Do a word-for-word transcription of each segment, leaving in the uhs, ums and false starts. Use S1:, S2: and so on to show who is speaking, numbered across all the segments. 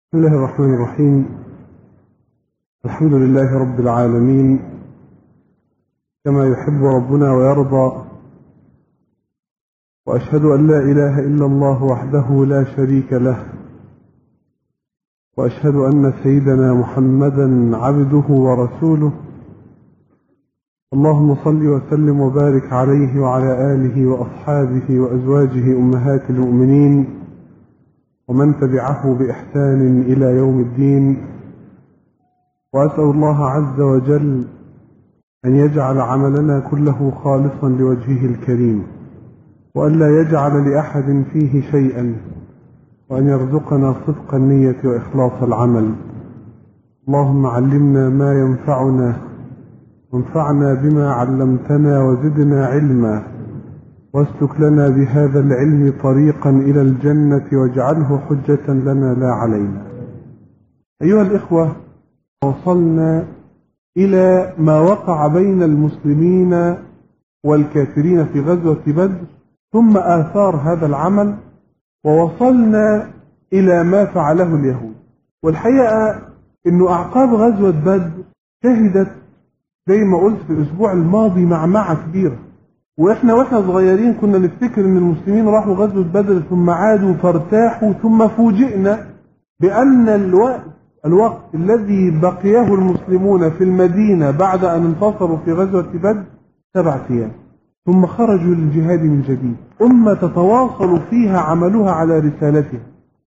S1: بسم الله الرحمن الرحيم. الحمد لله رب العالمين كما يحب ربنا ويرضى، وأشهد أن لا إله إلا الله وحده لا شريك له، وأشهد أن سيدنا محمدا عبده ورسوله. اللهم صل وسلم وبارك عليه وعلى آله وأصحابه وأزواجه أمهات المؤمنين ومن تبعه بإحسان إلى يوم الدين. وأسأل الله عز وجل أن يجعل عملنا كله خالصا لوجهه الكريم، وأن لا يجعل لأحد فيه شيئا، وأن يرزقنا صدق النية وإخلاص العمل. اللهم علمنا ما ينفعنا، وانفعنا بما علمتنا، وزدنا علما، واسلك لنا بهذا العلم طريقا إلى الجنة، واجعله حجة لنا لا علينا. أيها الإخوة، وصلنا إلى ما وقع بين المسلمين والكافرين في غزوة بدر، ثم آثار هذا العمل، ووصلنا إلى ما فعله اليهود. والحقيقة أنه أعقاب غزوة بدر شهدت زي ما قلت في الأسبوع الماضي معمعة كبيرة. وإحنا وإحنا صغيرين كنا نفتكر أن المسلمين راحوا غزوة بدر ثم عادوا فارتاحوا، ثم فوجئنا بأن الوقت الوقت الذي بقيه المسلمون في المدينة بعد أن انتصروا في غزوة بدر سبعة أيام، ثم خرجوا للجهاد من جديد، أمة تتواصل فيها عملها على رسالتها.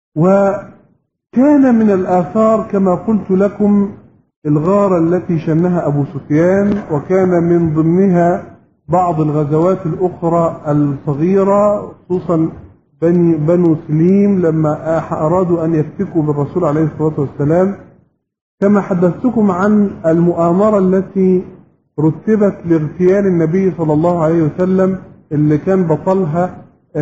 S1: وكان من الآثار كما قلت لكم الغارة التي شنها أبو سفيان، وكان من ضمنها بعض الغزوات الأخرى الصغيرة، خصوصا بني بنو سليم لما أرادوا أن يفتكوا بالرسول عليه الصلاة والسلام. كما حدثتكم عن المؤامرة التي رتبت لاغتيال النبي صلى الله عليه وسلم، اللي كان بطلها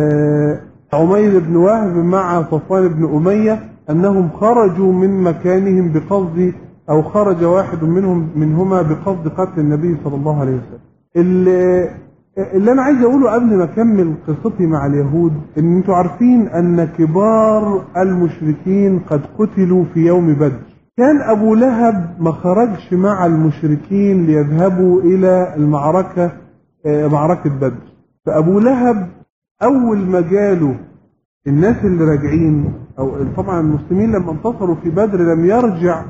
S1: عمير بن وهب مع صفوان بن أمية، أنهم خرجوا من مكانهم بقصد، أو خرج واحد منهم منهما بقصد قتل النبي صلى الله عليه وسلم. اللي, اللي أنا عايز أقوله قبل ما أكمل قصتي مع اليهود، إن أنتوا عارفين أن كبار المشركين قد قتلوا في يوم بدر. كان أبو لهب ما خرجش مع المشركين ليذهبوا إلى المعركة، معركة بدر. فأبو لهب أول ما جاله الناس اللي راجعين، أو طبعا المسلمين لما انتصروا في بدر لم يرجع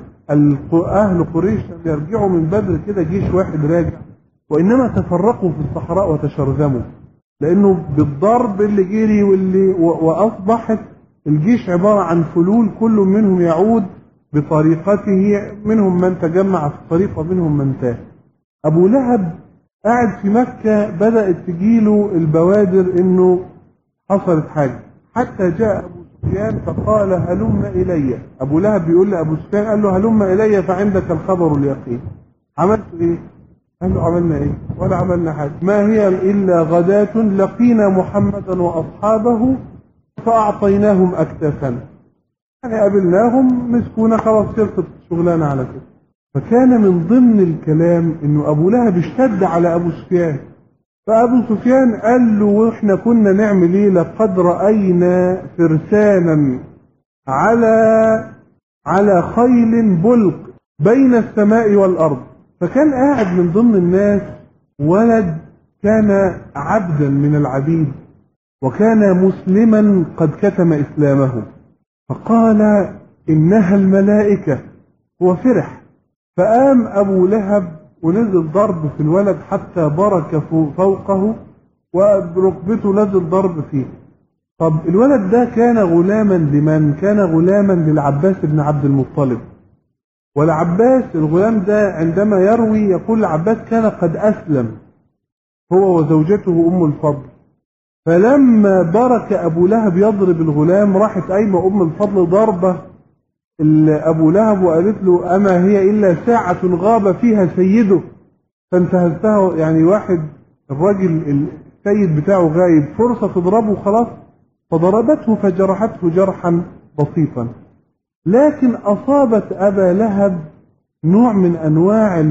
S1: أهل قريش، لم يرجعوا من بدر كده جيش واحد راجع، وإنما تفرقوا في الصحراء وتشرذموا، لأنه بالضرب اللي جري واللي وأصبحت الجيش عبارة عن فلول، كل منهم يعود بطريقته، منهم من تجمع في الطريق ومنهم من تاه. أبو لهب قاعد في مكة، بدأت تجيله البوادر إنه حصلت حاجة، حتى جاء أبو سفيان فقال هلم إلي. أبو لهب بيقول لأبو سفيان، قال له هلم إلي فعندك الخبر اليقين. عملت إيه؟ قال له عملنا إيه؟ ولا عملنا حاجة، ما هي إلا غداة لقينا محمدا وأصحابه فأعطيناهم أكتافنا، يعني قابلناهم مسكونا، خلاص خلصت شغلانة على كده. فكان من ضمن الكلام إنه أبو لهب اشتد على أبو سفيان، فأبو سفيان قال له وإحنا كنا نعمل إيه؟ لقد رأينا فرسانا على على خيل بلق بين السماء والأرض. فكان قاعد من ضمن الناس ولد كان عبدا من العبيد، وكان مسلما قد كتم إسلامه، فقال إنها الملائكة، هو فرح. فقام أبو لهب ونزل ضرب في الولد حتى برك فوقه، وركبته نزل ضرب فيه. طب الولد ده كان غلاما لمن؟ كان غلاما للعباس بن عبد المطلب. والعباس الغلام ده عندما يروي يقول العباس كان قد أسلم هو وزوجته أم الفضل. فلما برك أبو لهب يضرب الغلام، راحت قايمة أم الفضل ضربة أبو لهب وقالت له أما هي إلا ساعة غاب فيها سيده، فانتهزتها، يعني واحد الراجل السيد بتاعه غايب، فرصة تضربه خلاص، فضربته فجرحته جرحا بسيطا. لكن أصابت أبا لهب نوع من أنواع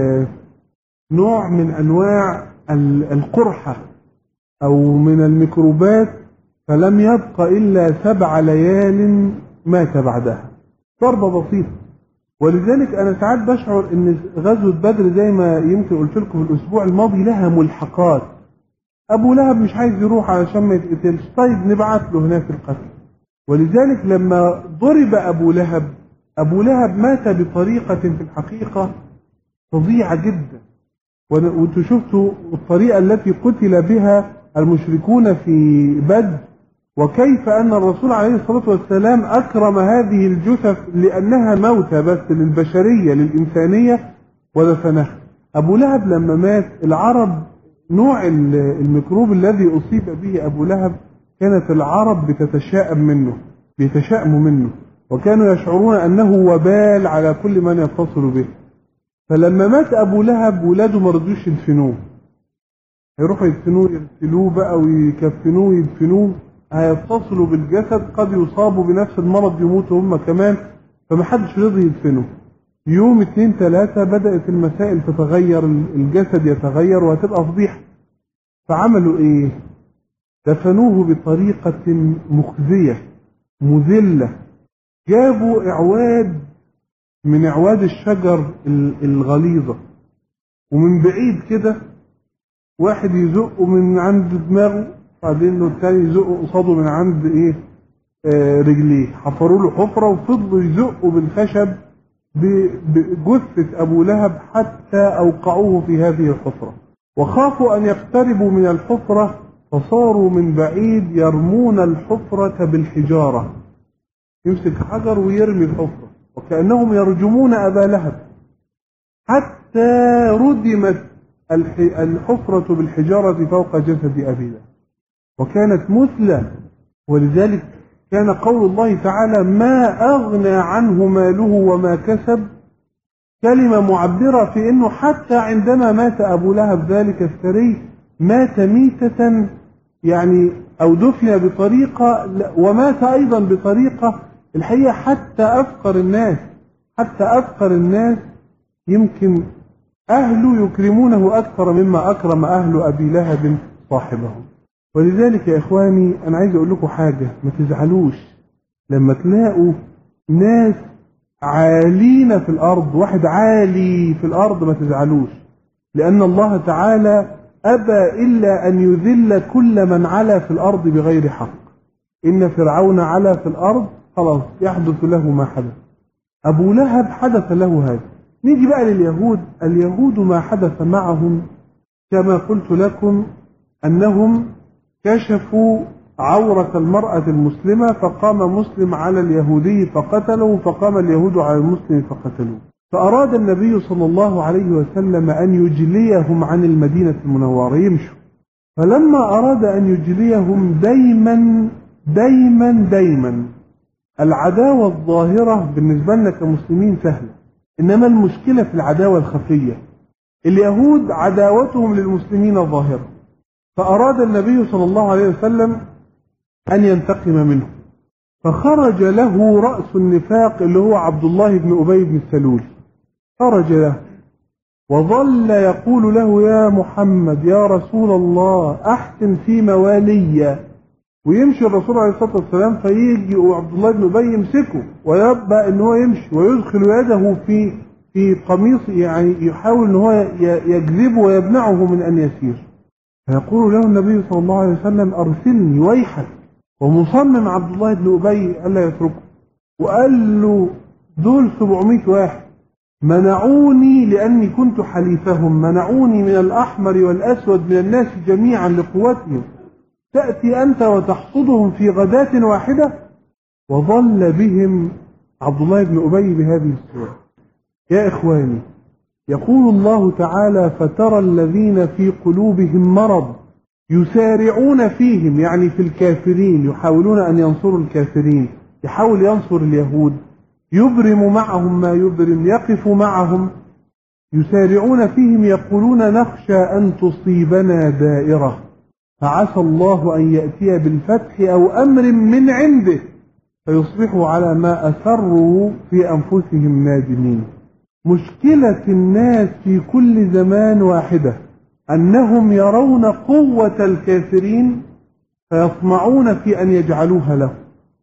S1: نوع من أنواع القرحة أو من الميكروبات، فلم يبق إلا سبع ليال مات بعدها. ضربة بسيطة. ولذلك أنا ساعات بشعر إن غزوة بدر زي ما يمكن قلت لكم في الأسبوع الماضي لها ملحقات. أبو لهب مش عايز يروح علشان ما يتقتلش، طيب نبعت له هناك القتل. ولذلك لما ضرب أبو لهب، أبو لهب مات بطريقة في الحقيقة فظيعة جدا. وانتوا شفتوا الطريقة التي قتل بها المشركون في بدر، وكيف أن الرسول عليه الصلاة والسلام أكرم هذه الجثث لأنها موتى بس للبشرية للإنسانية ودفنها. أبو لهب لما مات، العرب نوع الميكروب الذي أصيب به أبو لهب كانت العرب بتتشائم منه، بيتشائموا منه، وكانوا يشعرون أنه وبال على كل من يتصل به. فلما مات أبو لهب ولاده ما رضوش يدفنوه، هيروحوا يدفنوه يغسلوه بقى ويكفنوه ويدفنوه، هيتصلوا بالجسد قد يصابوا بنفس المرض يموتوا هم كمان، فمحدش رضي يدفنه. يوم اتنين تلاتة بدأت المسائل تتغير، الجسد يتغير وهتبقى فضيحة. فعملوا ايه؟ دفنوه بطريقة مخزية مذلة. جابوا اعواد من اعواد الشجر الغليظة، ومن بعيد كده واحد يزقه من عند دماغه، بعدين الثاني يزقه قصاده من عند ايه آه رجليه. حفروا له حفرة وفضلوا يزقوا بالخشب بجثة أبو لهب حتى أوقعوه في هذه الحفرة، وخافوا أن يقتربوا من الحفرة فصاروا من بعيد يرمون الحفرة بالحجارة، يمسك حجر ويرمي الحفرة وكأنهم يرجمون أبا لهب، حتى ردمت الحفرة بالحجارة فوق جسد أبي لهب وكانت مثلى. ولذلك كان قول الله تعالى ما أغنى عنه ماله وما كسب كلمة معبرة في أنه حتى عندما مات أبو لهب ذلك الثري مات ميتة يعني أو دفن بطريقة، ومات أيضا بطريقة الحقيقة حتى أفقر الناس حتى أفقر الناس يمكن أهله يكرمونه أكثر مما أكرم أهل أبي لهب صاحبه. ولذلك يا إخواني أنا عايز أقول لكم حاجة، ما تزعلوش لما تلاقوا ناس عالين في الأرض، واحد عالي في الأرض، ما تزعلوش، لأن الله تعالى أبى إلا أن يذل كل من علا في الأرض بغير حق. إن فرعون علا في الأرض خلاص يحدث له ما حدث. أبو لهب حدث له هذا. نيجي بقى لليهود. اليهود ما حدث معهم كما قلت لكم أنهم كشفوا عورة المرأة المسلمة، فقام مسلم على اليهودي فقتله، فقام اليهود على المسلم فقتلوه. فأراد النبي صلى الله عليه وسلم أن يجليهم عن المدينة المنورة يمشوا. فلما أراد أن يجليهم دايما دايما دايما العداوة الظاهرة بالنسبة لنا كمسلمين سهلة، إنما المشكلة في العداوة الخفية. اليهود عداوتهم للمسلمين ظاهرة، فأراد النبي صلى الله عليه وسلم أن ينتقم منه، فخرج له رأس النفاق اللي هو عبد الله بن أبي بن سلول، خرج له وظل يقول له يا محمد يا رسول الله أحسن في موالي. ويمشي الرسول عليه الصلاة والسلام فيجي وعبد الله بن أبي يمسكه ويبقى ان هو يمشي ويدخل يده في في قميصه، يعني يحاول ان هو يجذبه ويمنعه من ان يسير. فيقول له النبي صلى الله عليه وسلم أرسلني ويحك. ومصمم عبد الله بن أبي ألا يتركه، وقال له دول سبعمائة واحد منعوني لأني كنت حليفهم، منعوني من الأحمر والأسود من الناس جميعا لقوتهم، تأتي أنت وتحصدهم في غداة واحدة. وظل بهم عبد الله بن أبي بهذه الصورة. يا إخواني، يقول الله تعالى فترى الذين في قلوبهم مرض يسارعون فيهم، يعني في الكافرين، يحاولون أن ينصروا الكافرين، يحاول ينصر اليهود، يبرم معهم ما يبرم، يقف معهم، يسارعون فيهم يقولون نخشى أن تصيبنا دائرة فعسى الله أن يأتي بالفتح أو أمر من عنده فيصبحوا على ما أسروا في أنفسهم نادمين. مشكلة الناس في كل زمان واحدة، أنهم يرون قوة الكافرين فيطمعون في أن يجعلوها له،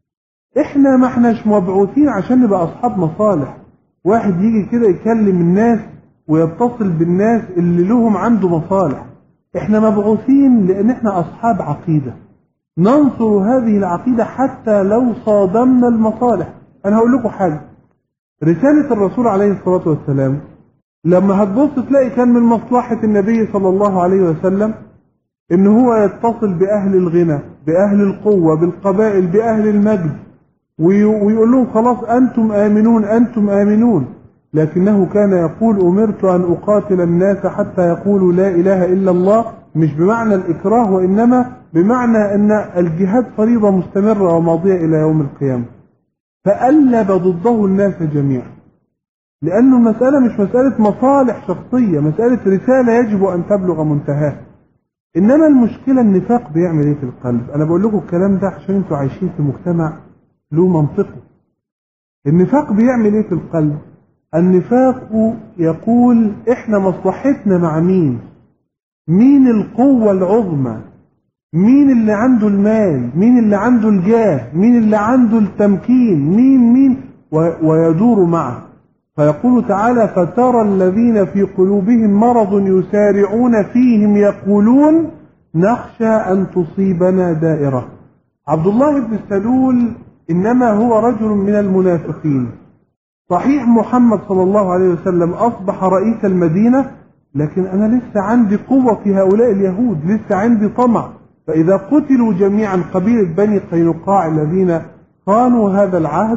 S1: احنا ما احناش مبعوثين عشان نبقى اصحاب مصالح. واحد يجي كده يكلم الناس ويتصل بالناس اللي لهم عنده مصالح. احنا مبعوثين لان احنا اصحاب عقيدة، ننصر هذه العقيدة حتى لو صادمنا المصالح. انا هقول لكم حاجة، رسالة الرسول عليه الصلاة والسلام لما هتبص تلاقي كان من مصلحة النبي صلى الله عليه وسلم ان هو يتصل باهل الغنى، باهل القوة، بالقبائل، باهل المجد، ويقول لهم خلاص انتم امنون انتم امنون. لكنه كان يقول امرت ان اقاتل الناس حتى يقولوا لا اله الا الله، مش بمعنى الاكراه وانما بمعنى ان الجهاد فريضة مستمرة وماضية الى يوم القيامة. فألب ضده الناس جميعا، لأنه المسألة مش مسألة مصالح شخصية، مسألة رسالة يجب أن تبلغ منتهاها. إنما المشكلة النفاق بيعمل إيه في القلب. أنا بقول لكم الكلام ده عشان أنتوا عايشين في مجتمع له منطقه. النفاق بيعمل إيه في القلب؟ النفاق يقول إحنا مصلحتنا مع مين؟ مين القوة العظمى؟ مين اللي عنده المال؟ مين اللي عنده الجاه؟ مين اللي عنده التمكين؟ مين مين ويدور معه. فيقول تعالى فترى الذين في قلوبهم مرض يسارعون فيهم يقولون نخشى أن تصيبنا دائرة. عبد الله بن سلول إنما هو رجل من المنافقين. صحيح محمد صلى الله عليه وسلم أصبح رئيس المدينة، لكن أنا لسه عندي قوة في هؤلاء اليهود، لسه عندي طمع. فإذا قتلوا جميعا قبيلة بني قينقاع الذين خانوا هذا العهد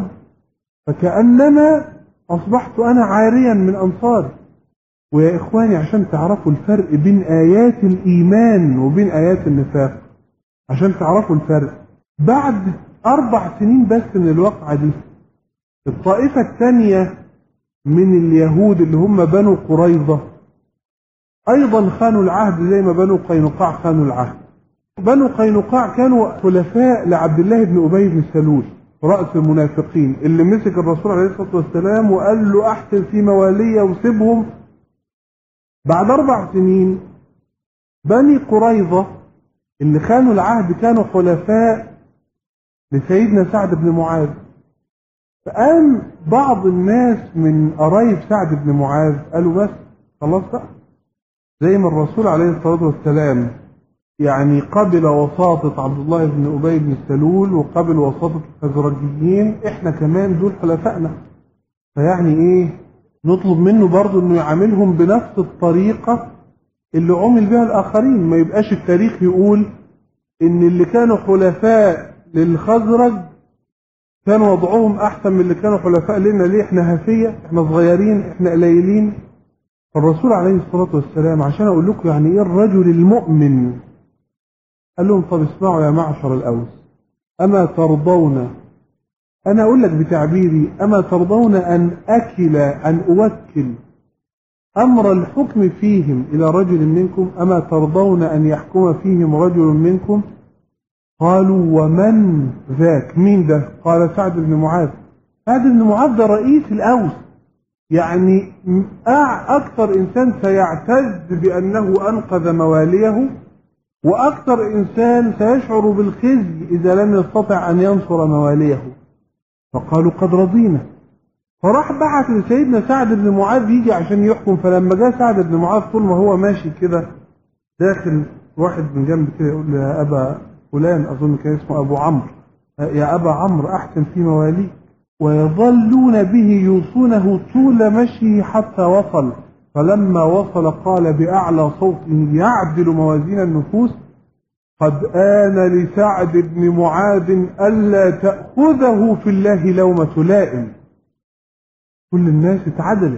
S1: فكأنما أصبحت أنا عاريا من أنصاري. ويا إخواني عشان تعرفوا الفرق بين آيات الإيمان وبين آيات النفاق، عشان تعرفوا الفرق، بعد أربع سنين بس من الواقعة دي الطائفة الثانية من اليهود اللي هم بنو قريظة أيضا خانوا العهد زي ما بنو قينقاع خانوا العهد. بنو قينقاع كانوا خلفاء لعبد الله بن أبي بن سلول رأس المنافقين اللي مسك الرسول عليه الصلاة والسلام وقال له أحسن في موالية وسيبهم. بعد أربع سنين بني قريظة اللي خانوا العهد كانوا خلفاء لسيدنا سعد بن معاذ. فقام بعض الناس من قرايب سعد بن معاذ قالوا بس خلاص بقى، زي ما الرسول عليه الصلاة والسلام يعني قبل وساطة عبد الله بن أبي بن سلول وقبل وساطة الخزرجيين، احنا كمان دول حلفائنا، فيعني ايه نطلب منه برضو انه يعاملهم بنفس الطريقة اللي عمل بها الاخرين. ما يبقاش التاريخ يقول ان اللي كانوا حلفاء للخزرج كان وضعهم احسن من اللي كانوا حلفاء لنا. ليه؟ احنا هفية، احنا صغيرين، احنا قليلين. فالرسول عليه الصلاة والسلام عشان اقول لكم يعني ايه الرجل المؤمن قال لهم طب اسمعوا يا معشر الأوس، أما ترضون، أنا أقول لك بتعبيري، أما ترضون أن أكل أن أوكل أمر الحكم فيهم إلى رجل منكم؟ أما ترضون أن يحكم فيهم رجل منكم؟ قالوا ومن ذاك؟ مين ده؟ قال سعد بن معاذ. سعد بن معاذ ده رئيس الأوس، يعني أكثر إنسان سيعتز بأنه أنقذ مواليه، وأكثر إنسان سيشعر بالخزي إذا لم يستطع أن ينصر مواليه. فقالوا قد رضينا. فراح بعث لسيدنا سعد بن معاذ يجي عشان يحكم. فلما جاء سعد بن معاذ طول ما هو ماشي كده داخل، واحد من جنب كده يقول له يا أبا فلان، أظن كان اسمه أبو عمرو، يا أبا عمرو أحسن في مواليك. ويظلون به يوصونه طول مشيه حتى وصل. فلما وصل قال بأعلى صوته يعدل موازين النفوس قد آن لسعد بن معاذ ألا تأخذه في الله لومة لائم. كل الناس اتعدلت.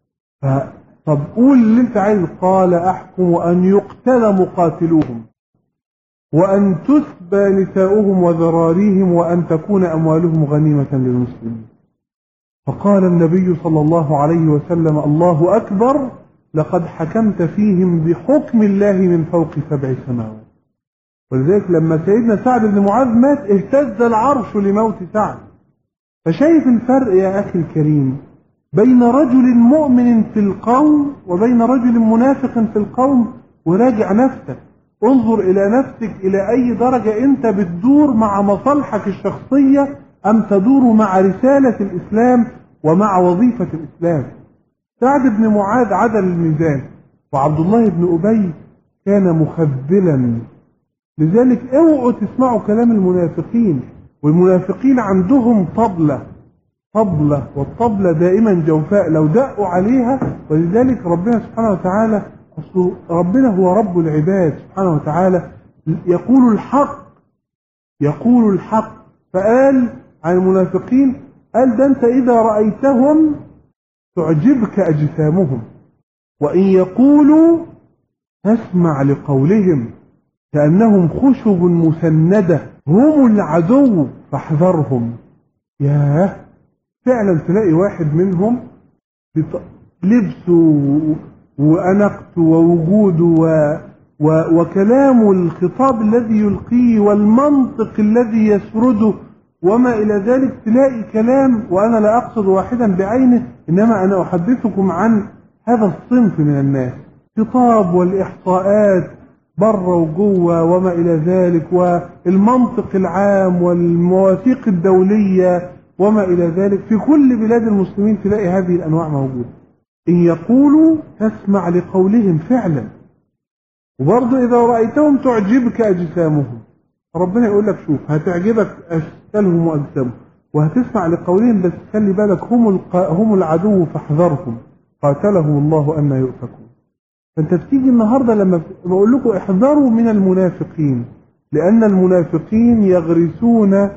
S1: طب قول اللي انت عايز. قال أحكم أن يقتل مقاتلوهم وأن تسبى نساؤهم وذراريهم وأن تكون أموالهم غنيمة للمسلمين. فقال النبي صلى الله عليه وسلم الله أكبر، لقد حكمت فيهم بحكم الله من فوق سبع سماوات. ولذلك لما سيدنا سعد بن معاذ مات اهتز العرش لموت سعد. فشايف الفرق يا أخي الكريم بين رجل مؤمن في القوم وبين رجل منافق في القوم. وراجع نفسك، انظر إلى نفسك إلى أي درجة أنت بتدور مع مصالحك الشخصية أم تدور مع رسالة الإسلام ومع وظيفة الإسلام؟ سعد بن معاذ عدل الميزان، وعبد الله بن أبي كان مخذلا. لذلك اوعوا تسمعوا كلام المنافقين، والمنافقين عندهم طبلة طبلة والطبلة دائما جوفاء لو دقوا عليها. ولذلك ربنا سبحانه وتعالى، ربنا هو رب العباد سبحانه وتعالى، يقول الحق يقول الحق فقال عن المنافقين، قال ده أنت إذا رأيتهم تعجبك أجسامهم وإن يقولوا تسمع لقولهم كأنهم خشب مسندة هم العدو فاحذرهم. ياه، فعلا تلاقي واحد منهم لبسه وأنقته ووجوده و... و... وكلامه، الخطاب الذي يلقيه والمنطق الذي يسرده وما إلى ذلك، تلاقي كلام، وأنا لا أقصد واحدا بعينه، إنما أنا أحدثكم عن هذا الصنف من الناس، خطاب والإحصاءات بره وجوه وما إلى ذلك، والمنطق العام والمواثيق الدولية وما إلى ذلك. في كل بلاد المسلمين تلاقي هذه الأنواع موجودة. إن يقولوا تسمع لقولهم فعلا، وبرضه إذا رأيتهم تعجبك أجسامهم. ربنا يقول لك شوف، هتعجبك أشكالهم وأجسامهم وهتسمع لقولهم، بس خلي بالك هم الق... هم العدو فاحذرهم قاتلهم الله أن يؤفكون. فأنت بتيجي النهاردة لما بقول لكم احذروا من المنافقين، لأن المنافقين يغرسون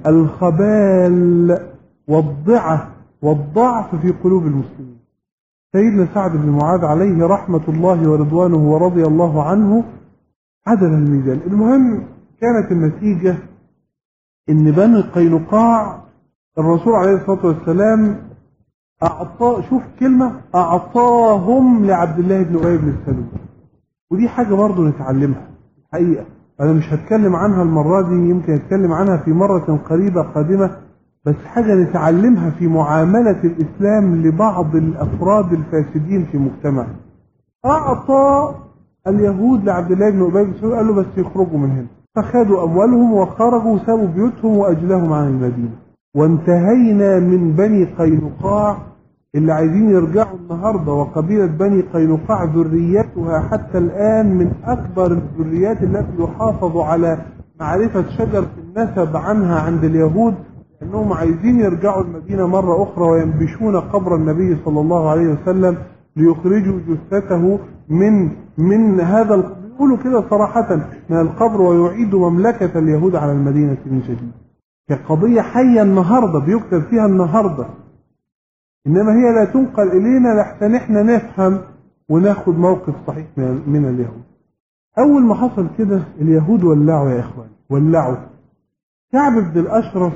S1: الخبال والضعة والضعف في قلوب المسلمين. سيدنا سعد بن معاذ عليه رحمة الله ورضوانه ورضي الله عنه عدل الميزان. المهم كانت النتيجة إن بني قينقاع الرسول عليه الصلاة والسلام أعطاه، شوف كلمة، أعطاهم لعبد الله بن أبي بن سلول. ودي حاجة برضو نتعلمها الحقيقة. أنا مش هتكلم عنها المرة دي، يمكن أتكلم عنها في مرة قريبة قادمة، بس حاجة نتعلمها في معاملة الإسلام لبعض الأفراد الفاسدين في مجتمع. أعطى اليهود لعبد الله بن أبي بن سلول، قال له بس يخرجوا من هنا، فخدوا أموالهم وخرجوا وسابوا بيوتهم وأجلهم عن المدينة. وانتهينا من بني قينقاع اللي عايزين يرجعوا النهاردة، وقبيلة بني قينقاع ذريتها حتى الآن من أكبر الذريات التي يحافظ على معرفة شجرة النسب عنها عند اليهود، لأنهم عايزين يرجعوا المدينة مرة أخرى وينبشون قبر النبي صلى الله عليه وسلم ليخرجوا جثته من من هذا، بيقولوا كده صراحة، من القبر، ويعيدوا مملكة اليهود على المدينة من جديد. كقضية حية النهاردة بيكتب فيها النهاردة، إنما هي لا تنقل إلينا لحتى نحن نفهم وناخد موقف صحيح من اليهود. أول ما حصل كده اليهود ولعوا يا إخوان، ولعوا. كعب بن الأشرف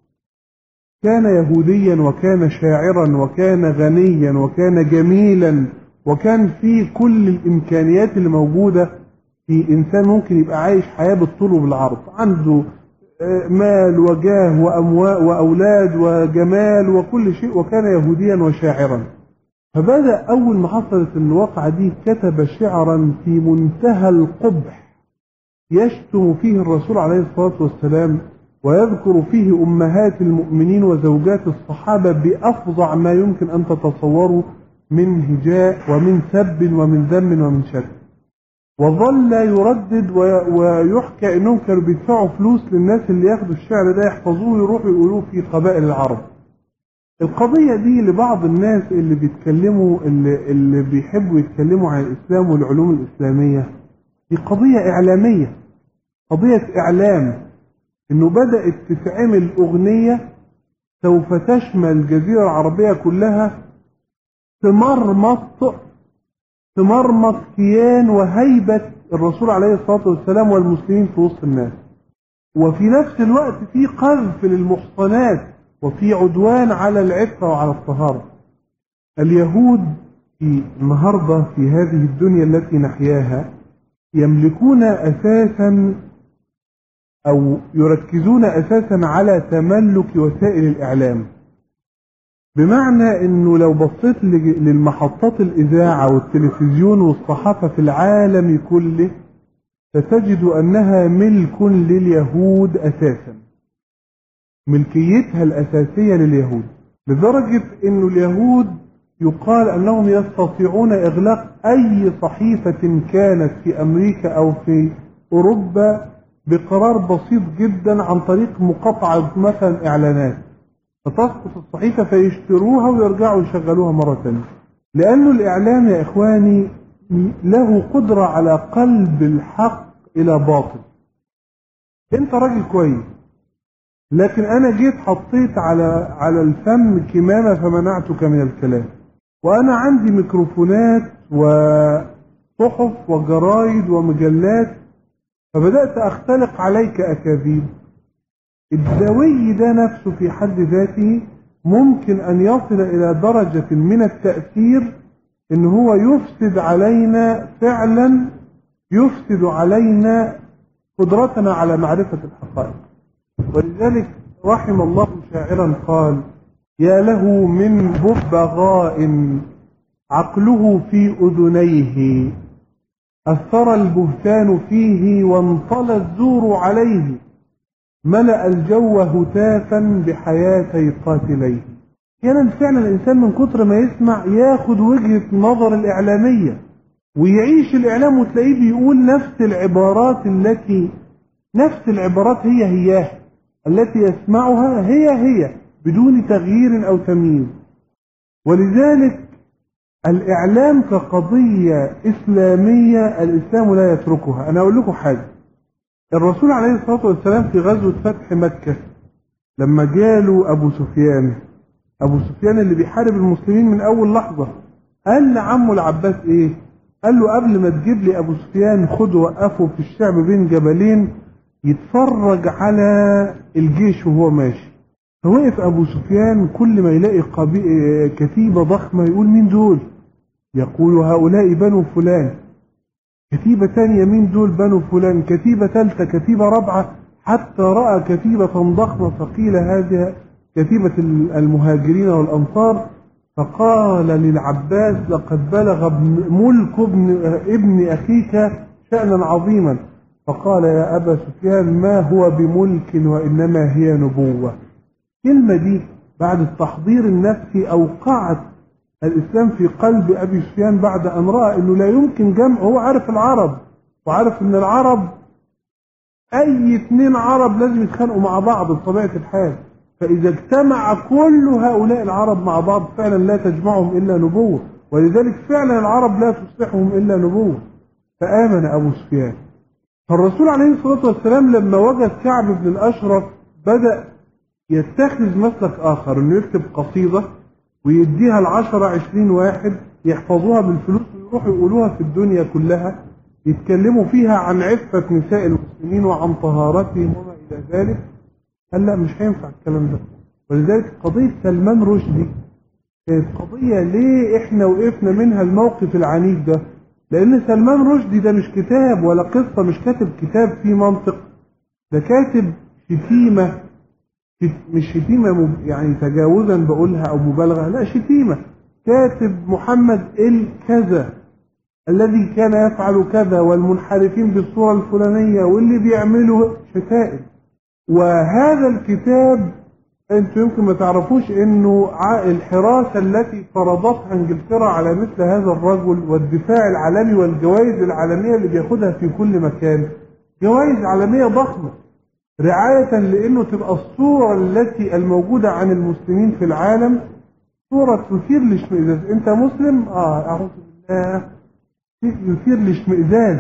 S1: كان يهوديا وكان شاعرا وكان غنيا وكان جميلا وكان فيه كل الإمكانيات اللي موجودة في إنسان ممكن يبقى عايش حياة بالطول وبالعرض، عنده مال وجاه وأموال وأولاد وجمال وكل شيء، وكان يهوديا وشاعرا. فبدأ أول ما حصلت الواقعة دي كتب شعرا في منتهى القبح يشتم فيه الرسول عليه الصلاة والسلام، ويذكر فيه أمهات المؤمنين وزوجات الصحابة بأفظع ما يمكن أن تتصوروا من هجاء ومن سب ومن ذم ومن شتم. وظل يردد ويحكى انهم كانوا بيدفعوا فلوس للناس اللي ياخدوا الشعر ده يحفظوه ويروحوا يقولوه في قبائل العرب. القضية دي لبعض الناس اللي بيتكلموا اللي, اللي بيحبوا يتكلموا عن الإسلام والعلوم الإسلامية، دي قضية إعلامية، قضية إعلام، إنه بدأت تتعمل أغنية سوف تشمل الجزيرة العربية كلها تمرمط تمرمط كيان وهيبة الرسول عليه الصلاة والسلام والمسلمين في وسط الناس، وفي نفس الوقت في قذف للمحصنات وفي عدوان على العفة وعلى الطهارة. اليهود في النهاردة في هذه الدنيا التي نحياها يملكون أساسا أو يركزون أساسا على تملك وسائل الإعلام، بمعنى أنه لو بصيت للمحطات الإذاعة والتلفزيون والصحافة في العالم كله ستجد أنها ملك لليهود أساسا. ملكيتها الأساسية لليهود، لدرجة أن اليهود يقال أنهم يستطيعون إغلاق أي صحيفة كانت في أمريكا أو في أوروبا بقرار بسيط جدا عن طريق مقاطعة مثلا إعلانات، فتسقط الصحيفة فيشتروها ويرجعوا يشغلوها مرة ثانية. لأن الإعلام يا إخواني له قدرة على قلب الحق إلى باطل. أنت راجل كويس، لكن أنا جيت حطيت على على الفم كمامة فمنعتك من الكلام، وأنا عندي ميكروفونات وصحف وجرايد ومجلات، فبدأت أختلق عليك أكاذيب. الدوي ده نفسه في حد ذاته ممكن أن يصل إلى درجة من التأثير إن هو يفسد علينا فعلا، يفسد علينا قدرتنا على معرفة الحقائق. ولذلك رحم الله شاعرا قال: يا له من ببغاء عقله في أذنيه، أثر البهتان فيه وانطلى الزور عليه، ملأ الجو هتافا بحياتي قاتليه. كان فعلا الإنسان من كتر ما يسمع ياخد وجهة نظر الإعلامية ويعيش الإعلام، وتلاقيه بيقول نفس العبارات التي نفس العبارات هي هي التي يسمعها هي هي بدون تغيير أو تمييز. ولذلك الإعلام كقضية إسلامية الإسلام لا يتركها. أنا أقول لكم حاجة، الرسول عليه الصلاة والسلام في غزوة فتح مكة لما جاله أبو سفيان أبو سفيان اللي بيحارب المسلمين من أول لحظة، قال لعمه العباس إيه؟ قال له قبل ما تجيب لي أبو سفيان خده وقفه في الشعب بين جبلين يتفرج على الجيش وهو ماشي. فوقف أبو سفيان كل ما يلاقي كتيبة ضخمة يقول مين دول؟ يقول هؤلاء بنو فلان. كتيبة تانية مين دول؟ بنو فلان. كتيبة ثالثة، كتيبة رابعة، حتى رأى كتيبة ضخمة ثقيلة هذه كتيبة المهاجرين والأنصار، فقال للعباس لقد بلغ ملك ابن, ابن أخيك شأنا عظيما. فقال يا أبا سفيان ما هو بملك وإنما هي نبوة. كلمة دي بعد التحضير النفسي أوقعت الإسلام في قلب أبي سفيان بعد أن رأى أنه لا يمكن جمع. هو عارف العرب وعارف أن العرب أي اثنين عرب لازم يتخانقوا مع بعض بطبيعة الحال، فإذا اجتمع كل هؤلاء العرب مع بعض فعلا لا تجمعهم إلا نبوة، ولذلك فعلا العرب لا تصلحهم إلا نبوة. فآمن أبو سفيان. فالرسول عليه الصلاة والسلام لما وجد كعب بن الأشرف بدأ يتخذ مسلك آخر، إنه يكتب قصيدة ويديها العشرة عشرين واحد يحفظوها بالفلوس ويروحوا يقولوها في الدنيا كلها، يتكلموا فيها عن عفة نساء المسلمين وعن طهارتهم وما إلى ذلك. قال لا، مش هينفع الكلام ده. ولذلك قضية سلمان رشدي كانت قضية ليه احنا وقفنا منها الموقف العنيف ده؟ لأن سلمان رشدي ده مش كتاب ولا قصة، مش كاتب كتاب فيه منطق، ده كاتب شتيمة، مش شتيمة يعني تجاوزا بقولها أو مبالغة، لا شتيمة. كاتب محمد الكذا الذي كان يفعل كذا، والمنحرفين بالصورة الفلانية، واللي بيعملوا شتائم. وهذا الكتاب انتم يمكن ما تعرفوش انه الحراسة التي فرضتها انجلترا على مثل هذا الرجل والدفاع العالمي والجوائز العالمية اللي بياخدها في كل مكان، جوائز عالمية ضخمة رعاية لانه تبقى الصورة التي الموجودة عن المسلمين في العالم صورة تثير الاشمئزاز. انت مسلم؟ اه اعوذ بالله، يثير الاشمئزاز.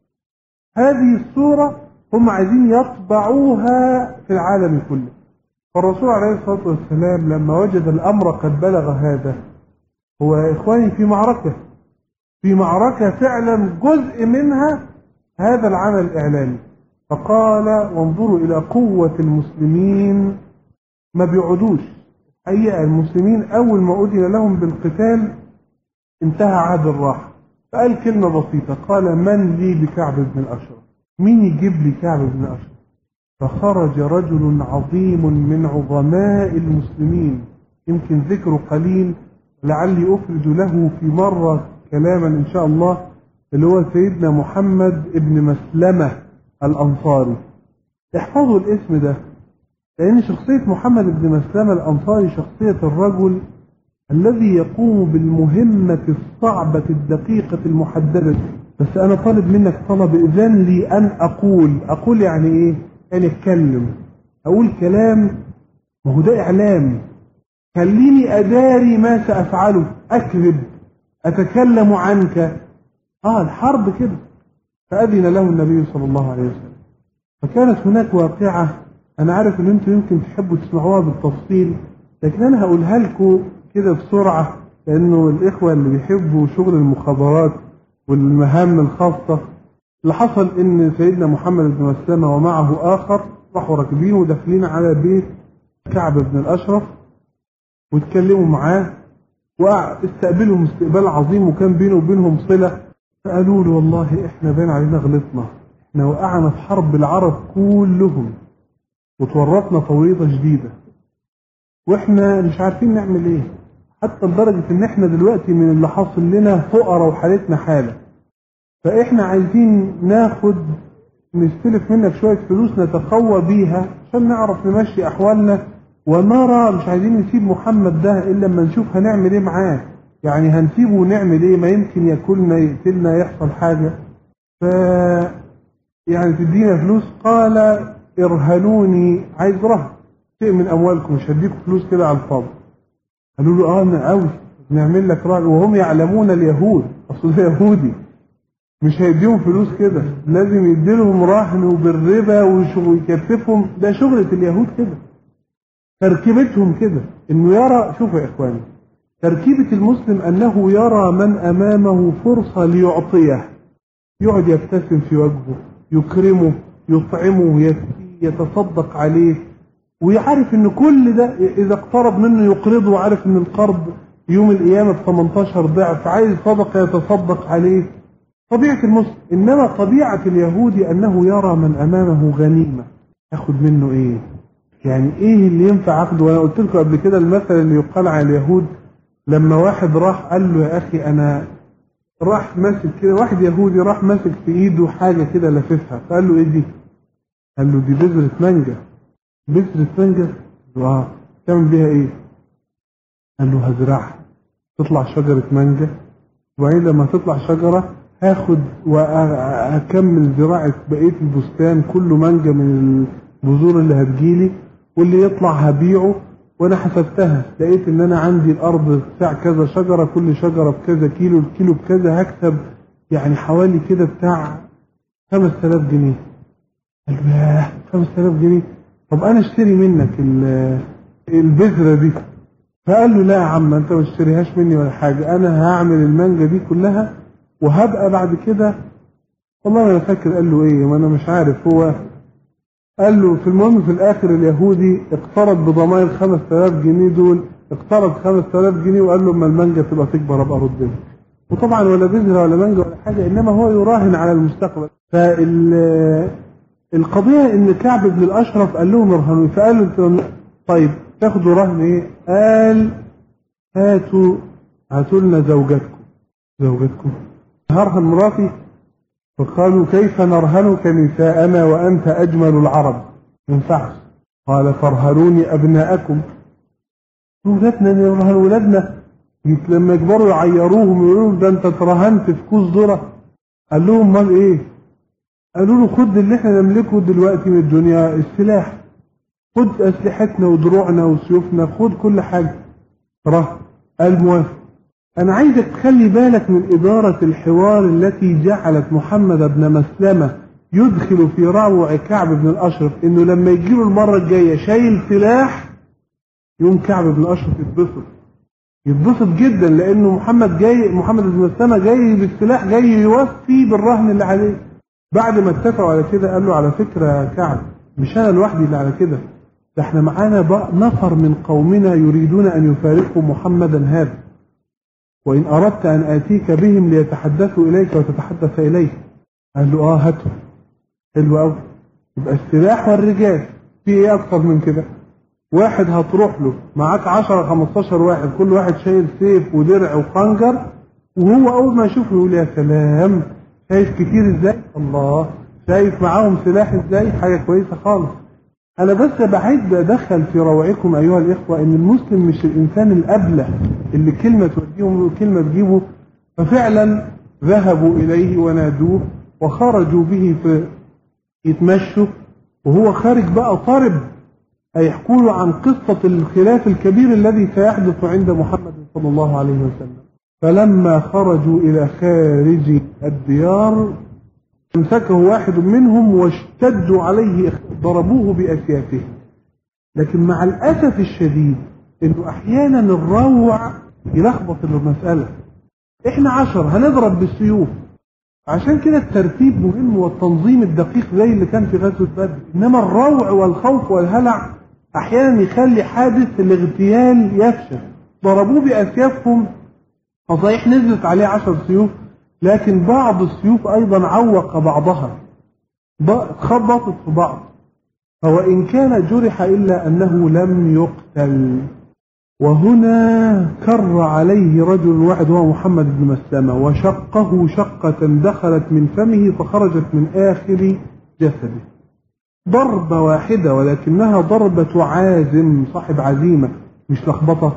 S1: هذه الصورة هم عايزين يطبعوها في العالم كله. فالرسول عليه الصلاة والسلام لما وجد الأمر قد بلغ هذا، هو يا إخواني في معركة في معركة فعلا جزء منها هذا العمل الإعلامي، فقال وانظروا إلى قوة المسلمين، ما بيعودوش. حقيقة المسلمين أول ما أذن لهم بالقتال انتهى عهد الراحة، فقال كلمة بسيطة، قال من لي بكعب بن الأشرف؟ مين يجيب لي كعب بن أشرف؟ فخرج رجل عظيم من عظماء المسلمين، يمكن ذكره قليل لعلي أفرد له في مرة كلاما إن شاء الله، اللي هو سيدنا محمد ابن مسلمة الأنصاري. احفظوا الاسم ده. لأن شخصية محمد بن مسلمة الأنصاري شخصية الرجل الذي يقوم بالمهمة الصعبة الدقيقة المحددة. بس أنا طالب منك طلب، إذن لي أن أقول. أقول يعني إيه؟ يعني أتكلم، أقول كلام، ما هو ده إعلام. خليني أداري ما سأفعله، أكذب، أتكلم عنك. آه الحرب كده. فأذن له النبي صلى الله عليه وسلم. فكانت هناك واقعة، أنا عارف إن أنتم يمكن تحبوا تسمعوها بالتفصيل، لكن أنا هقولها لكم كده بسرعة، لأنه الإخوة اللي بيحبوا شغل المخابرات والمهام الخاصة. اللي حصل إن سيدنا محمد بن مسلمة ومعه آخر راحوا راكبين وداخلين على بيت كعب بن الأشرف، واتكلموا معاه واستقبلهم استقبال عظيم، وكان بينه وبينهم صلة. فقالوا له والله إحنا باين علينا غلطنا، إحنا وقعنا في حرب العرب كلهم وتورطنا توريطة جديدة، وإحنا مش عارفين نعمل إيه، حتى لدرجة إن إحنا دلوقتي من اللي حاصل لنا فقراء وحالتنا حالة. فإحنا عايزين ناخد نستلف منك شوية فلوس نتقوى بيها عشان نعرف نمشي أحوالنا، ونرى مش عايزين نسيب محمد ده إلا لما نشوف هنعمل إيه معاه. يعني هنسيبه ونعمل إيه؟ ما يمكن ياكلنا يقتلنا يحصل حاجة. ف يعني تدينا فلوس. قال ارهنوني، عايز رهن شيء من أموالكم، مش هديكم فلوس كده على الفاضي. قالوا له اه أنا قوي نعمل لك رهن، وهم يعلمون اليهود أصل ده يهودي مش هيديهم فلوس كده، لازم يديلهم رهن وبالربا ويكتفهم. ده شغلة اليهود كده، تركيبتهم كده، انه يرى. شوفوا يا اخواني، تركيبة المسلم انه يرى من امامه فرصة ليعطيه، يقعد يبتسم في وجهه، يكرمه، يطعمه، يتصدق عليه، ويعرف ان كل ده اذا اقترب منه يقرضه، وعارف ان القرض يوم القيامة ب ثمانية عشر ضعف، عايز صدقة يتصدق عليه. طبيعة المسلم. إنما طبيعة اليهودي أنه يرى من أمامه غنيمة، ياخد منه إيه؟ يعني إيه اللي ينفع أخده؟ وأنا قلت لكم قبل كده المثل اللي يقال على اليهود، لما واحد راح قال له يا أخي أنا راح ماسك كده، واحد يهودي راح ماسك في إيده حاجة كده لففها، فقال له إيه دي؟ قال له دي بذرة مانجا. بذرة مانجا؟ آه. تعمل بيها إيه؟ قال له هزرعها، تطلع شجرة مانجا، وبعدين لما تطلع شجرة هاخد وأكمل زراعة بقية البستان كله مانجا من البذور اللي هتجيلي، واللي يطلع هبيعه. وأنا حسبتها لقيت إن أنا عندي الأرض بتاع كذا شجرة، كل شجرة بكذا كيلو، الكيلو بكذا، هكسب يعني حوالي كده بتاع خمس تلاف جنيه. قال له ياه خمس تلاف جنيه، طب أنا اشتري منك البذرة دي. فقال له لا يا عم أنت ما تشتريهاش مني ولا حاجة، أنا هعمل المانجا دي كلها وهبقى بعد كده. والله انا فاكر قال له ايه، ما انا مش عارف. هو قال له في المهم في الاخر اليهودي اقترض بضمان خمس تلاف جنيه دول، اقترض خمس تلاف جنيه وقال له اما المانجا تبقى تكبر ابقى ردها. وطبعا ولا بذره ولا مانجا ولا حاجه، انما هو يراهن على المستقبل. فالقضيه ان كعب بن الاشرف قال لهم ارهنوا، فقال له طيب تاخدوا رهن ايه؟ قال هاتوا هاتوا لنا زوجاتكم. زوجاتكم؟ هرهن مراتي؟ فقالوا كيف نرهنك نساءنا وأنت أجمل العرب؟ ما ينفعش. قال فارهنوني أبناءكم، ولادنا نرهن ولادنا، لما يكبروا يعيروهم ويقولوا ده أنت ترهنت في كوز ذرة. قال لهم مال إيه؟ قالوا له خد اللي احنا نملكه دلوقتي من الدنيا، السلاح، خد أسلحتنا ودروعنا وسيوفنا، خد كل حاجة رهن. قال موافق. أنا عايزك تخلي بالك من إدارة الحوار التي جعلت محمد بن مسلمة يدخل في روع كعب بن الأشرف، إنه لما يجيله المرة الجاية شايل سلاح يوم كعب بن الأشرف يتبسط، يتبسط جدا، لأنه محمد جاي، محمد بن مسلمة جاي بالسلاح، جاي يوفي بالرهن اللي عليه. بعد ما اتفقوا على كده قال له على فكرة يا كعب مش أنا لوحدي اللي على كده، ده احنا معانا بقى نفر من قومنا يريدون أن يفارقوا محمدا هذا، وإن أردت أن آتيك بهم ليتحدثوا إليك وتتحدث إليه. قال له آه هاتوا. حلو أوي. يبقى السلاح والرجال، في إيه أكتر من كده؟ واحد هتروح له معاك عشرة خمستاشر واحد، كل واحد شايل سيف ودرع وخنجر، وهو أول ما يشوفه يقول يا سلام، شايف كتير إزاي؟ الله، شايف معاهم سلاح إزاي؟ حاجة كويسة خالص. أنا بس بعيد أدخل في روعكم أيها الإخوة إن المسلم مش الإنسان الأبله اللي كلمة توديهم وكلمة تجيبه. ففعلا ذهبوا إليه ونادوه وخرجوا به في يتمشوا، وهو خارج بقى طرب هيحكوا له عن قصة الخلاف الكبير الذي سيحدث عند محمد صلى الله عليه وسلم. فلما خرجوا إلى خارج الديار امسكه واحد منهم واشتدوا عليه ضربوه بأسيافه. لكن مع الأسف الشديد إنه أحيانا الروع يلخبط المسألة. إحنا عشر هنضرب بالسيوف، عشان كده الترتيب مهم والتنظيم الدقيق زي اللي كان في غزوة بدر. إنما الروع والخوف والهلع أحيانا يخلي حادث الاغتيال يفشل. ضربوه بأسيافهم، فصحيح نزلت عليه عشر سيوف، لكن بعض السيوف أيضا عوق بعضها، خبطت في بعض. فوإن كان جرح إلا أنه لم يقتل. وهنا كر عليه رجل واحد وهو محمد بن مسلمة وشقه شقة دخلت من فمه فخرجت من آخر جسده. ضربة واحدة ولكنها ضربة عازم صاحب عزيمة مش لخبطة.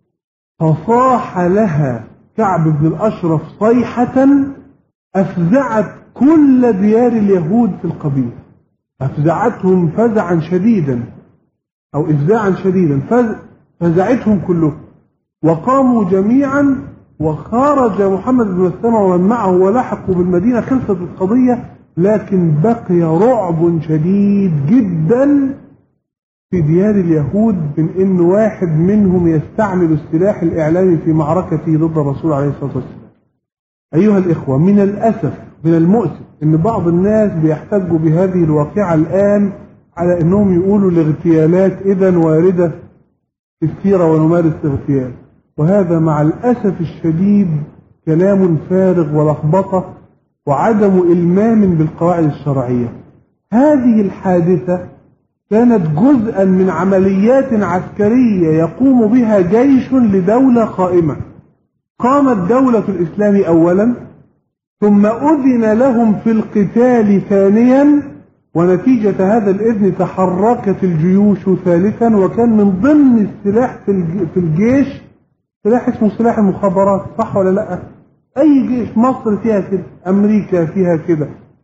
S1: فصاح لها كعب بن الأشرف صيحة أفزعت كل ديار اليهود في القبيلة، أفزعتهم فزعا شديدا أو إفزاعا شديدا، فزعتهم كلهم وقاموا جميعا. وخرج محمد بن مسلمة ومن معه ولحقوا بالمدينة. خلصت القضية، لكن بقي رعب شديد جدا في ديار اليهود من إن واحد منهم يستعمل السلاح الإعلامي في معركته ضد الرسول عليه الصلاة والسلام. أيها الإخوة، من الأسف من المؤسف إن بعض الناس بيحتجوا بهذه الواقعة الآن على أنهم يقولوا الاغتيالات إذن واردة في السيرة ونمارس اغتيال، وهذا مع الأسف الشديد كلام فارغ ولخبطة وعدم إلمام بالقواعد الشرعية. هذه الحادثة كانت جزءا من عمليات عسكرية يقوم بها جيش لدولة قائمة. قامت دولة الإسلام أولا، ثم أذن لهم في القتال ثانيا، ونتيجة هذا الإذن تحركت الجيوش ثالثا. وكان من ضمن السلاح في الجيش سلاح اسمه سلاح المخابرات، صح ولا لا؟ أي جيش، مصر فيها كده، أمريكا فيها كده،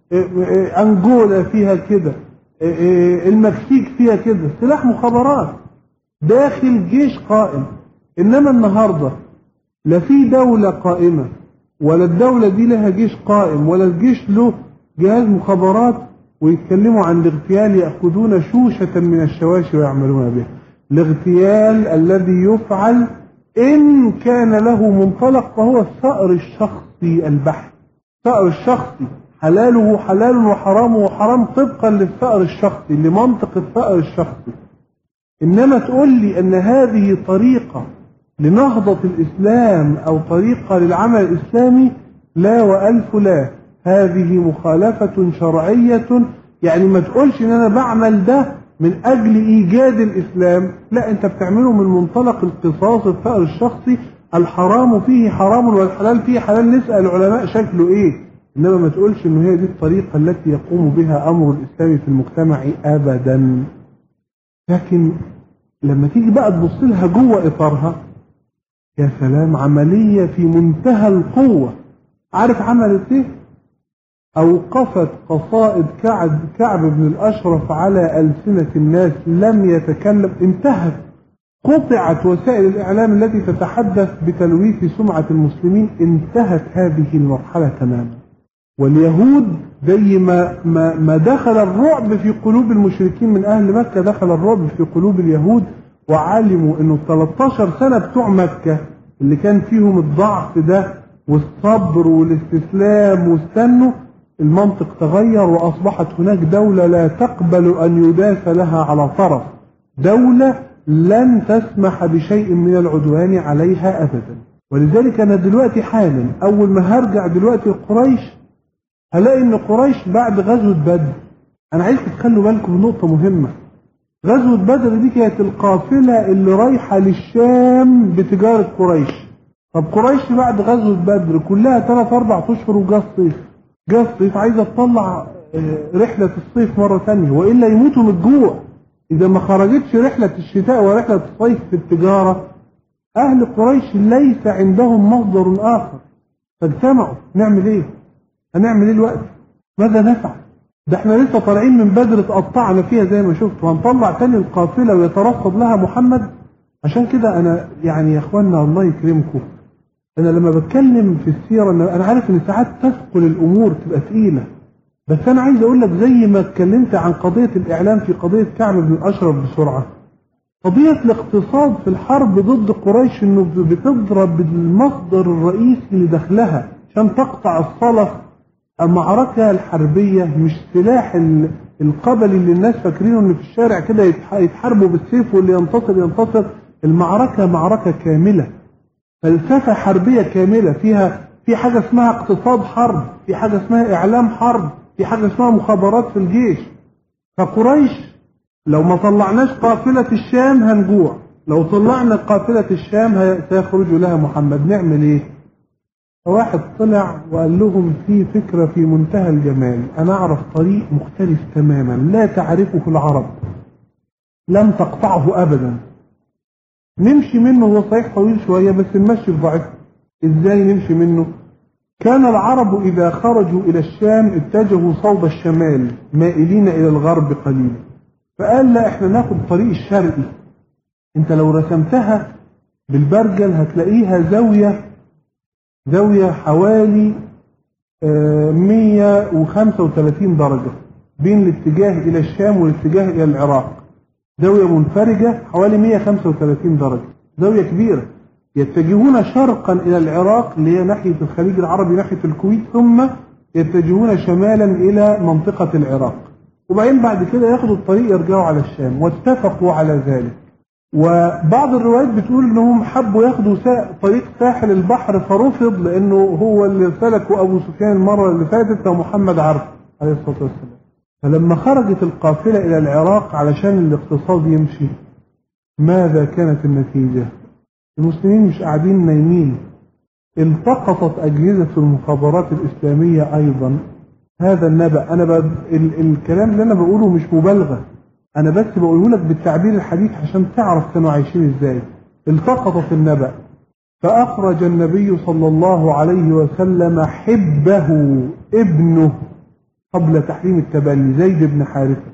S1: أنجولا فيها كده، المكسيك فيها كده، سلاح مخابرات داخل جيش قائم. إنما النهاردة لا في دولة قائمة، ولا الدولة دي لها جيش قائم، ولا الجيش له جهاز مخابرات، ويتكلموا عن الاغتيال يأخذون شوشة من الشواشي ويعملون بها. الاغتيال الذي يفعل إن كان له منطلق فهو الثأر الشخصي البحت. الثأر الشخصي حلاله حلال وحرامه حرام طبقا للثأر الشخصي، لمنطق الثأر الشخصي. إنما تقول لي أن هذه طريقة لنهضة الإسلام أو طريقة للعمل الإسلامي، لا وألف لا. هذه مخالفة شرعية. يعني ما تقولش إن أنا بعمل ده من أجل إيجاد الإسلام، لا، أنت بتعمله من منطلق القصاص الثأر الشخصي. الحرام فيه حرام والحلال فيه حلال، نسأل العلماء شكله إيه. إنما ما تقولش إن هي دي الطريقة التي يقوم بها أمر الإسلام في المجتمع أبدا. لكن لما تيجي بقى تبص لها جوه إطارها، يا سلام، عملية في منتهى القوة. عارف عملت إيه؟ أوقفت قصائد كعب كعب بن الأشرف على ألسنة الناس، لم يتكلم، انتهت، قطعت وسائل الإعلام التي تتحدث بتلويث سمعة المسلمين، انتهت هذه المرحلة تماما. واليهود زي ما, ما, ما دخل الرعب في قلوب المشركين من أهل مكة، دخل الرعب في قلوب اليهود، وعلموا أنه ثلاثة عشر سنة بتوع مكة اللي كان فيهم الضعف ده والصبر والاستسلام واستنوا، المنطق تغير وأصبحت هناك دولة لا تقبل أن يداس لها على طرف، دولة لن تسمح بشيء من العدوان عليها أبدا. ولذلك أنا دلوقتي حالا أول ما هرجع دلوقتي قريش هلاقي أن قريش بعد غزوة بدر، أنا عايزكم تخلوا بالكم من نقطة مهمة. غزوة بدر دي كانت القافلة اللي رايحة للشام بتجارة قريش. طب قريش بعد غزوة بدر كلها ثلاث أربع أشهر وجاء الصيف، جاء الصيف عايزة تطلع رحلة الصيف مرة ثانية وإلا يموتوا من الجوع. إذا ما خرجتش رحلة الشتاء ورحلة الصيف في التجارة، أهل قريش ليس عندهم مصدر آخر، فاجتمعوا. نعمل إيه؟ هنعمل إيه الوقت؟ ماذا نفعل؟ ده احنا لسه طالعين من بدر اتقطعنا فيها زي ما شفت، وهنطلع تاني القافلة ويترصد لها محمد. عشان كده أنا يعني يا إخواننا الله يكرمكم، أنا لما بتكلم في السيرة أنا عارف إن ساعات تثقل الأمور تبقى ثقيلة، بس أنا عايز أقول لك زي ما اتكلمت عن قضية الإعلام في قضية كعب بن الأشرف بسرعة، قضية الاقتصاد في الحرب ضد قريش إنه بتضرب المصدر الرئيسي لدخلها عشان تقطع الصلة. المعركة الحربية مش سلاح القبلي اللي الناس فاكرينه إن في الشارع كده يتحاربوا بالسيف واللي ينتصر ينتصر. المعركة معركة كاملة، فلسفة حربية كاملة، فيها في حاجة اسمها اقتصاد حرب، في حاجة اسمها إعلام حرب، في حاجة اسمها مخابرات في الجيش. فقريش لو ما طلعناش قافلة الشام هنجوع، لو طلعنا قافلة الشام سيخرج لها محمد، نعمل ايه؟ فواحد طلع وقال لهم في فكرة في منتهى الجمال، أنا أعرف طريق مختلف تماما لا تعرفه العرب، لم تقطعه أبدا، نمشي منه. هو صحيح طويل شوية بس المشي ضعيف. ازاي نمشي منه؟ كان العرب إذا خرجوا إلى الشام اتجهوا صوب الشمال مائلين إلى الغرب قليلا، فقال لا احنا ناخد طريق الشرقي. انت لو رسمتها بالبرجل هتلاقيها زاوية زاوية حوالي مية وخمسة وثلاثين درجة بين الاتجاه إلى الشام والاتجاه إلى العراق، زاوية منفرجة حوالي مية وخمسة وثلاثين درجة، زاوية كبيرة. يتجهون شرقا إلى العراق اللي هي ناحية الخليج العربي ناحية الكويت، ثم يتجهون شمالا إلى منطقة العراق، وبعدين بعد كده ياخدوا الطريق يرجعوا على الشام، واتفقوا على ذلك. وبعض الروايات بتقول انهم حبوا ياخدوا طريق ساحل البحر فرفض، لانه هو اللي سلكه ابو سفيان المره اللي فاتت ومحمد عرف عليه الصلاه والسلام. فلما خرجت القافله الى العراق علشان الاقتصاد يمشي، ماذا كانت النتيجه؟ المسلمين مش قاعدين نايمين، التقطت اجهزه المخابرات الاسلاميه ايضا هذا النبأ. انا ب... ال... الكلام اللي انا بقوله مش مبالغه، أنا بس بقوله لك بالتعبير الحديث عشان تعرف كانوا عايشين إزاي. التقطت النبأ، فأخرج النبي صلى الله عليه وسلم حبه ابنه قبل تحريم التبني زيد بن حارثة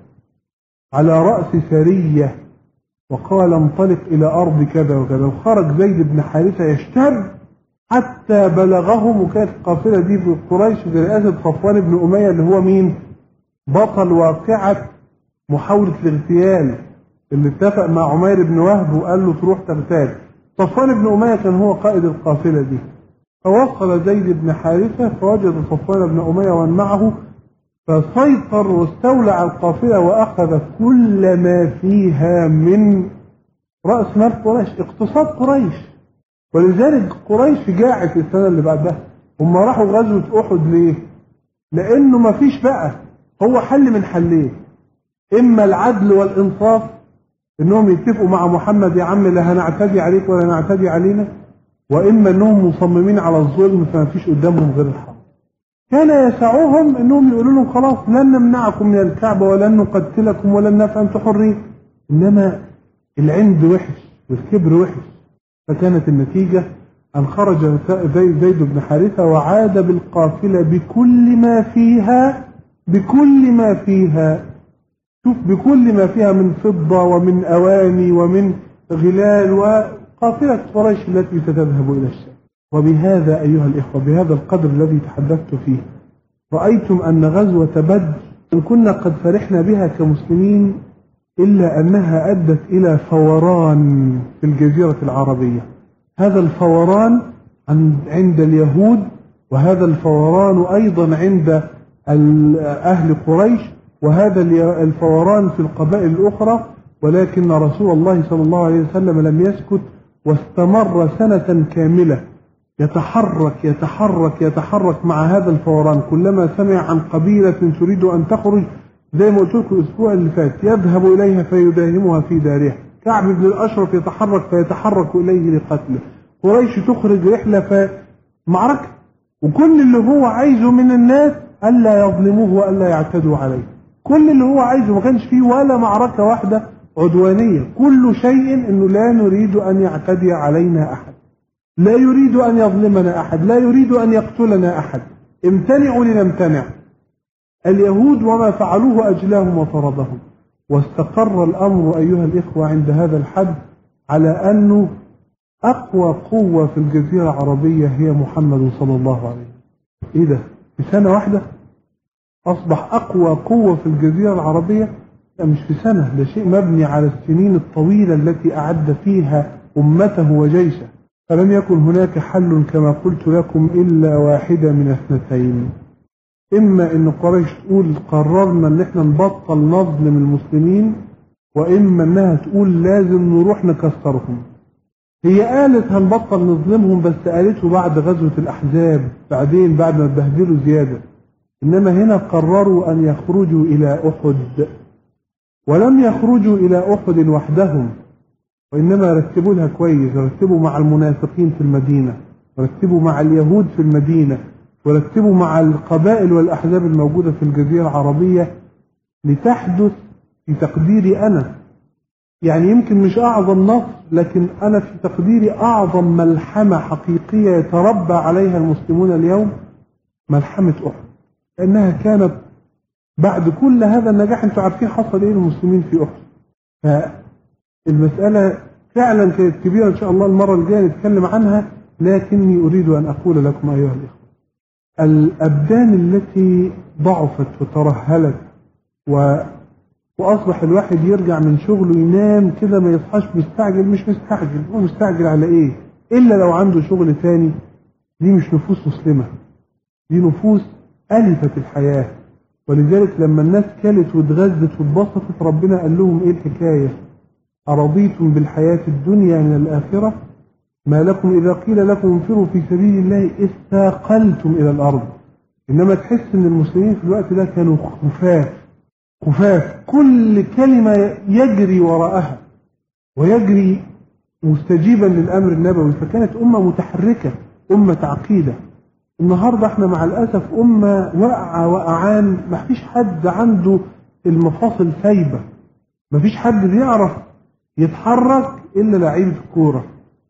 S1: على رأس سرية، وقال انطلق إلى أرض كذا وكذا، وخرج زيد بن حارثة يشتر حتى بلغهم. وكانت القافلة دي في قريش برئاسة صفوان بن أمية اللي هو مين؟ بطل واقعة محاولة الاغتيال اللي اتفق مع عمير بن وهب وقال له تروح تغتال. صفوان بن أمية كان هو قائد القافلة دي، فوصل زيد بن حارثة فوجد صفوان بن أمية ومن معه، فسيطر واستولى على القافلة وأخذ كل ما فيها من رأس مال قريش، اقتصاد قريش. ولذلك قريش جاعت السنة اللي بعدها. هم راحوا غزوة أحد ليه؟ لأنه ما فيش بقى، هو حل من حلين، إما العدل والإنصاف إنهم يتفقوا مع محمد يا عم لا هنعتدي عليك ولا نعتدي علينا، وإما إنهم مصممين على الظلم فما فيش قدامهم غير الحق. كان يسعوهم إنهم يقولوا لهم خلاص لن نمنعكم من الكعبة ولن نقتلكم ولن نفعل أنتم حرين، إنما العند وحش والكبر وحش. فكانت النتيجة أن خرج زيد بن حارثة وعاد بالقافلة بكل ما فيها بكل ما فيها شوف بكل ما فيها من فضة ومن أواني ومن غلال وقافلة قريش التي ستذهب إلى الشام. وبهذا أيها الإخوة بهذا القدر الذي تحدثت فيه رأيتم أن غزوة بدر إن كنا قد فرحنا بها كمسلمين إلا أنها أدت إلى فوران في الجزيرة العربية. هذا الفوران عند اليهود، وهذا الفوران أيضا عند أهل قريش، وهذا الفوران في القبائل الأخرى. ولكن رسول الله صلى الله عليه وسلم لم يسكت واستمر سنة كاملة يتحرك يتحرك يتحرك مع هذا الفوران. كلما سمع عن قبيلة تريد أن تخرج زي ما قلت لكم الأسبوع اللي فات يذهب إليها فيداهمها في دارها. كعب بن الأشرف يتحرك فيتحرك إليه لقتله. قريش تخرج رحلة فمعركة، وكل اللي هو عايزه من الناس ألا يظلموه وألا يعتدوا عليه. كل اللي هو عايزه، ما كانش فيه ولا معركة واحدة عدوانية، كل شيء أنه لا نريد أن يعتدي علينا أحد، لا يريد أن يظلمنا أحد، لا يريد أن يقتلنا أحد، امتنعوا لنمتنع. اليهود وما فعلوه أجلاهم وطردهم. واستقر الأمر أيها الإخوة عند هذا الحد على أنه أقوى قوة في الجزيرة العربية هي محمد صلى الله عليه وسلم. إيه ده؟ في سنة واحدة أصبح أقوى قوة في الجزيرة العربية؟ لا، مش في سنة، ده شيء مبني على السنين الطويلة التي أعد فيها أمته وجيشه. فلم يكن هناك حل كما قلت لكم إلا واحدة من اثنتين: إما أن قريش تقول قررنا أن احنا نبطل نظلم المسلمين، وإما أنها تقول لازم نروح نكسرهم. هي قالت هنبطل نظلمهم، بس قالته بعد غزوة الأحزاب، بعدين بعد ما اتبهدلوا زيادة. إنما هنا قرروا أن يخرجوا إلى أحد، ولم يخرجوا إلى أحد وحدهم، وإنما رتبوا لها كويس، رتبوا مع المنافقين في المدينة، رتبوا مع اليهود في المدينة، ورتبوا مع القبائل والأحزاب الموجودة في الجزيرة العربية، لتحدث في تقديري أنا، يعني يمكن مش أعظم نصر، لكن أنا في تقديري أعظم ملحمة حقيقية يتربى عليها المسلمون اليوم، ملحمة أحد. لأنها كانت بعد كل هذا النجاح، أنتم عارفين حصل إيه للمسلمين في أحد. فالمسألة فعلا كانت كبيرة، إن شاء الله المرة الجاية نتكلم عنها. لكني أريد أن أقول لكم أيها الإخوة، الأبدان التي ضعفت وترهلت و... وأصبح الواحد يرجع من شغله ينام كده ما يصحاش مستعجل، مش مستعجل، هو مستعجل على إيه؟ إلا لو عنده شغل تاني. دي مش نفوس مسلمة، دي نفوس ألفت الحياة. ولذلك لما الناس كلت واتغذت واتبسطت، ربنا قال لهم إيه الحكاية؟ أرضيتم بالحياة الدنيا من الآخرة؟ ما لكم إذا قيل لكم انفروا في سبيل الله استاقلتم إلى الأرض. إنما تحس إن المسلمين في الوقت ده كانوا خفاف خفاف، كل كلمة يجري وراءها ويجري مستجيبا للأمر النبوي، فكانت أمة متحركة، أمة عقيدة. النهاردة احنا مع الأسف أمة وقعة وقعان، ما فيش حد عنده المفاصل سايبة، ما فيش حد بيعرف يتحرك إلا لعيبة الكورة.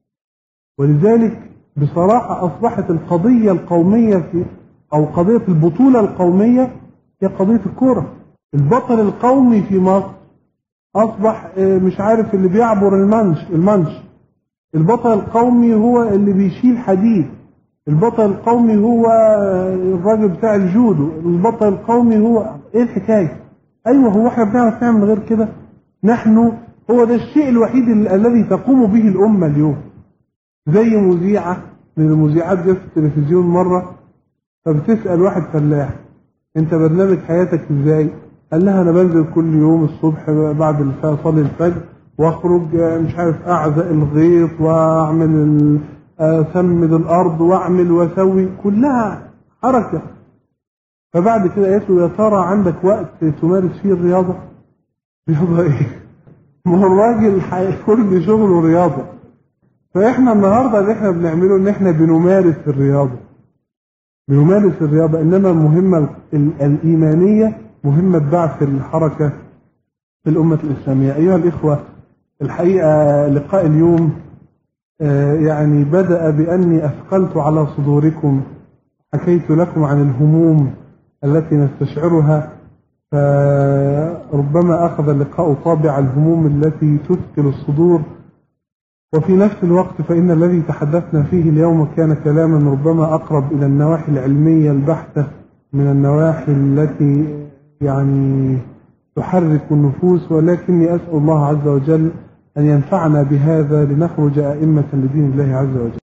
S1: ولذلك بصراحة أصبحت القضية القومية في أو قضية البطولة القومية هي قضية الكورة. البطل القومي في مصر أصبح مش عارف اللي بيعبر المنش المنش البطل القومي هو اللي بيشيل حديد، البطل القومي هو الراجل بتاع الجودو، البطل القومي هو ايه الحكاية؟ ايوه، هو احنا بنعرف نعمل غير كده؟ نحن هو ده الشيء الوحيد الذي تقوم به الأمة اليوم. زي مذيعة من المذيعات جت في التلفزيون مرة، فبتسأل واحد فلاح انت برنامج حياتك ازاي؟ قال لها انا بنزل كل يوم الصبح بعد صلاه الفجر واخرج مش عارف اعزق الغيط واعمل اسمد الارض واعمل واسوي، كلها حركه. فبعد كده قالت له يا ترى عندك وقت تمارس فيه الرياضه؟ رياضه ايه؟ ما هو الراجل كل شغله رياضه. فاحنا النهارده اللي احنا بنعمله ان احنا بنمارس الرياضه بنمارس الرياضه انما المهمه الايمانيه مهمة بعث الحركة في الأمة الإسلامية. أيها الإخوة، الحقيقة لقاء اليوم يعني بدأ بأني أثقلت على صدوركم، حكيت لكم عن الهموم التي نستشعرها، فربما أخذ اللقاء طابع الهموم التي تثقل الصدور. وفي نفس الوقت فإن الذي تحدثنا فيه اليوم كان كلاما ربما أقرب إلى النواحي العلمية البحتة من النواحي التي يعني تحرك النفوس، ولكني أسأل الله عز وجل أن ينفعنا بهذا لنخرج أئمة لدين الله عز وجل.